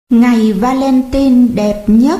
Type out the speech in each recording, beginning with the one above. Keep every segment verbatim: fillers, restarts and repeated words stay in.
Ngày Valentine đẹp nhất.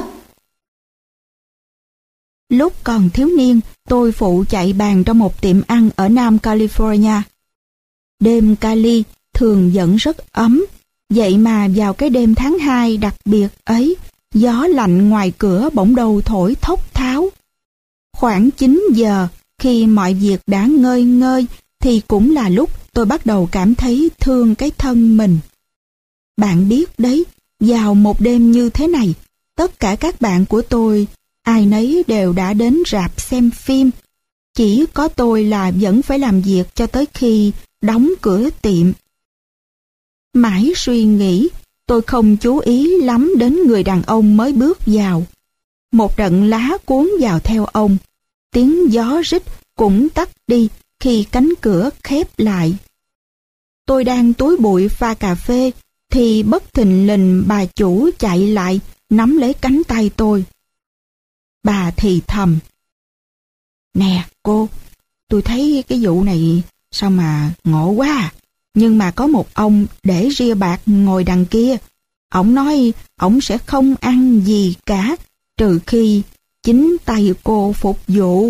Lúc còn thiếu niên, tôi phụ chạy bàn trong một tiệm ăn ở Nam California. Đêm Cali thường vẫn rất ấm, vậy mà vào cái đêm tháng hai đặc biệt ấy, gió lạnh ngoài cửa bỗng đầu thổi thốc tháo. Khoảng chín giờ, khi mọi việc đã ngơi ngơi, thì cũng là lúc tôi bắt đầu cảm thấy thương cái thân mình. Bạn biết đấy, vào một đêm như thế này, tất cả các bạn của tôi, ai nấy đều đã đến rạp xem phim. Chỉ có tôi là vẫn phải làm việc cho tới khi đóng cửa tiệm. Mãi suy nghĩ, tôi không chú ý lắm đến người đàn ông mới bước vào. Một trận lá cuốn vào theo ông. Tiếng gió rít cũng tắt đi khi cánh cửa khép lại. Tôi đang túi bụi pha cà phê, thì bất thình lình bà chủ chạy lại, nắm lấy cánh tay tôi. Bà thì thầm: "Nè cô, tôi thấy cái vụ này sao mà ngộ quá à. Nhưng mà có một ông để ria bạc ngồi đằng kia. Ổng nói ổng sẽ không ăn gì cả, trừ khi chính tay cô phục vụ."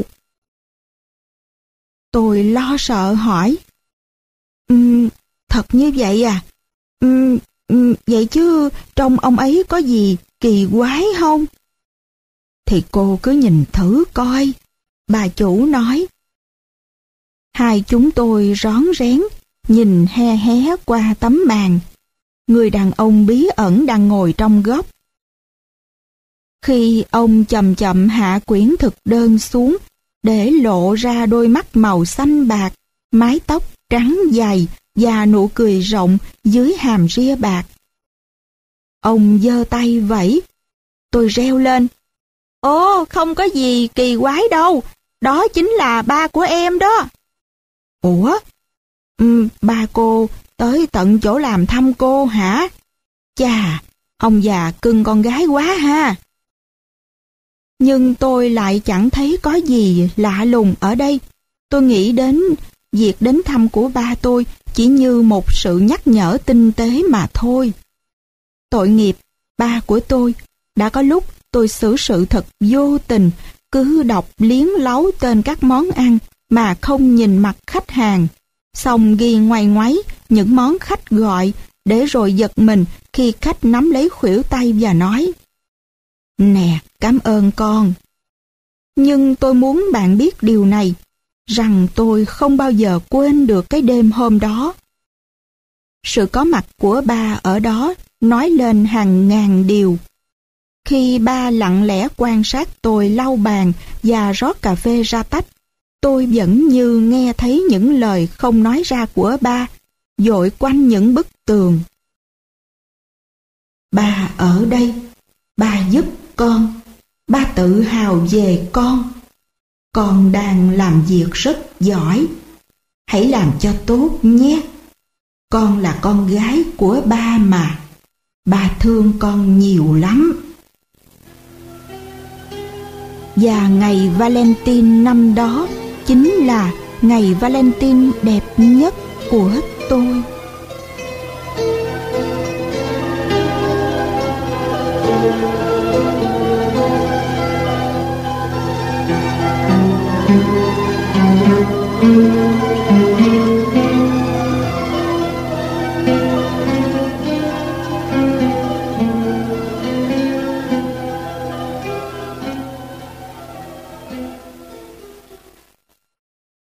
Tôi lo sợ hỏi: um, "Thật như vậy à? Um, um, vậy chứ trong ông ấy có gì kỳ quái không?" "Thì cô cứ nhìn thử coi," bà chủ nói. Hai chúng tôi rón rén, nhìn he hé qua tấm màn. Người đàn ông bí ẩn đang ngồi trong góc. Khi ông chậm chậm hạ quyển thực đơn xuống, để lộ ra đôi mắt màu xanh bạc, mái tóc trắng dài và nụ cười rộng dưới hàm ria bạc. Ông giơ tay vẫy. Tôi reo lên: "Ồ, không có gì kỳ quái đâu, đó chính là ba của em đó." "Ủa? Ừ, ba cô tới tận chỗ làm thăm cô hả? Chà, ông già cưng con gái quá ha." Nhưng tôi lại chẳng thấy có gì lạ lùng ở đây. Tôi nghĩ đến việc đến thăm của ba tôi chỉ như một sự nhắc nhở tinh tế mà thôi. Tội nghiệp ba của tôi, đã có lúc tôi xử sự thật vô tình, cứ đọc liếng láu tên các món ăn mà không nhìn mặt khách hàng, xong ghi ngoay ngoáy những món khách gọi, để rồi giật mình khi khách nắm lấy khuỷu tay và nói: "Nè, cảm ơn con." Nhưng tôi muốn bạn biết điều này, rằng tôi không bao giờ quên được cái đêm hôm đó. Sự có mặt của ba ở đó nói lên hàng ngàn điều. Khi ba lặng lẽ quan sát tôi lau bàn và rót cà phê ra tách, tôi vẫn như nghe thấy những lời không nói ra của ba, dội quanh những bức tường. "Ba ở đây, ba giúp con, ba tự hào về con. Con đang làm việc rất giỏi. Hãy làm cho tốt nhé. Con là con gái của ba mà. Ba thương con nhiều lắm." Và ngày Valentine năm đó chính là ngày Valentine đẹp nhất của tôi.